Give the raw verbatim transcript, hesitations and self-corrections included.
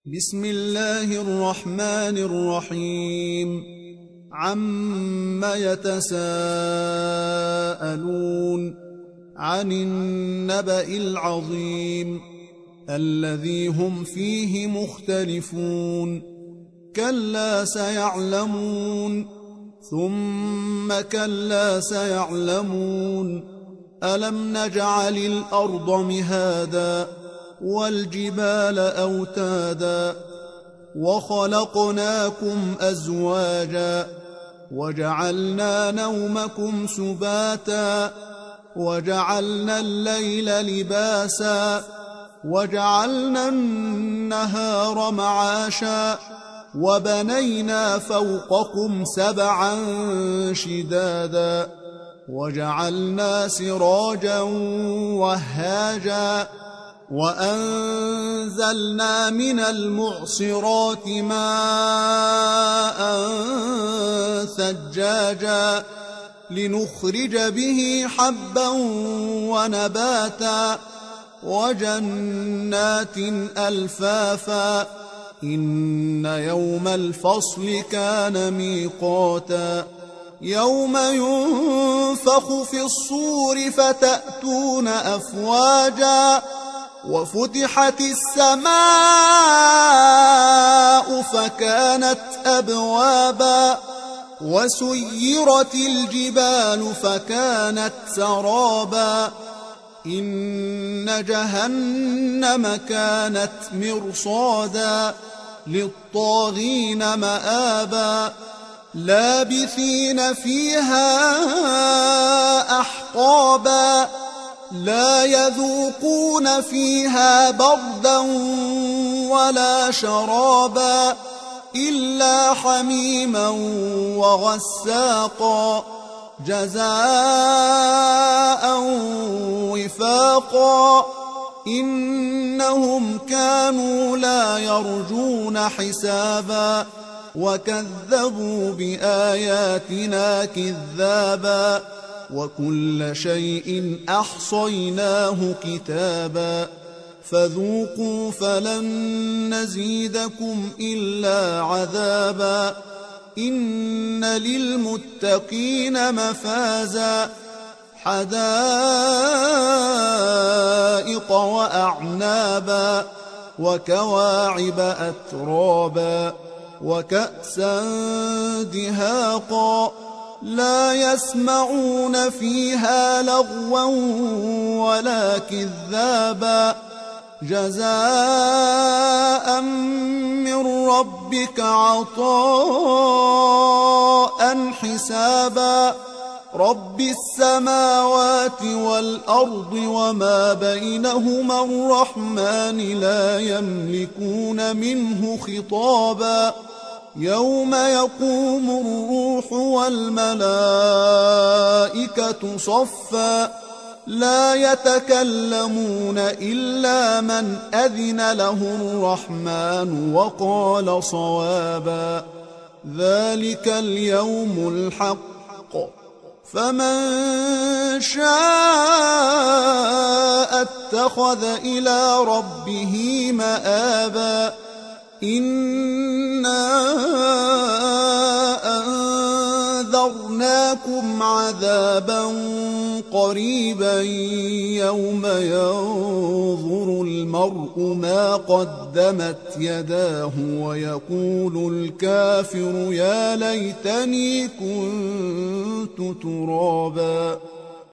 بسم الله الرحمن الرحيم عم يتساءلون عن النبأ العظيم الذي هم فيه مختلفون كلا سيعلمون ثم كلا سيعلمون ألم نجعل الأرض مهادا والجبال أوتادا وخلقناكم أزواجا وجعلنا نومكم سباتا وجعلنا الليل لباسا وجعلنا النهار معاشا وبنينا فوقكم سبعا شدادا وجعلنا سراجا وهاجا وأنزلنا من المعصرات ماء ثجاجا لنخرج به حبا ونباتا وجنات ألفافا إن يوم الفصل كان ميقاتا يوم ينفخ في الصور فتأتون أفواجا وفتحت السماء فكانت أبوابا وسيرت الجبال فكانت سرابا إن جهنم كانت مرصادا للطاغين مآبا لابثين فيها أحقابا لا يذوقون فيها بردا ولا شرابا إلا حميما وغساقا جزاء وفاقا إنهم كانوا لا يرجون حسابا وكذبوا بآياتنا كذابا وكل شيء أحصيناه كتابا فذوقوا فلن نزيدكم إلا عذابا إن للمتقين مفازا حدائق وأعنابا وكواعب أترابا وكأسا دهاقا لا يسمعون فيها لغوا ولا كذابا جزاء من ربك عطاء حسابا رب السماوات والأرض وما بينهما الرحمن لا يملكون منه خطابا يوم يقوم الروح والملائكة صفا لا يتكلمون إلا من أذن له الرحمن وقال صوابا ذلك اليوم الحق فمن شاء اتخذ إلى ربه مآبا إنا أنذرناكم عذابا قريبا يوم ينظر المرء ما قدمت يداه ويقول الكافر يا ليتني كنت ترابا.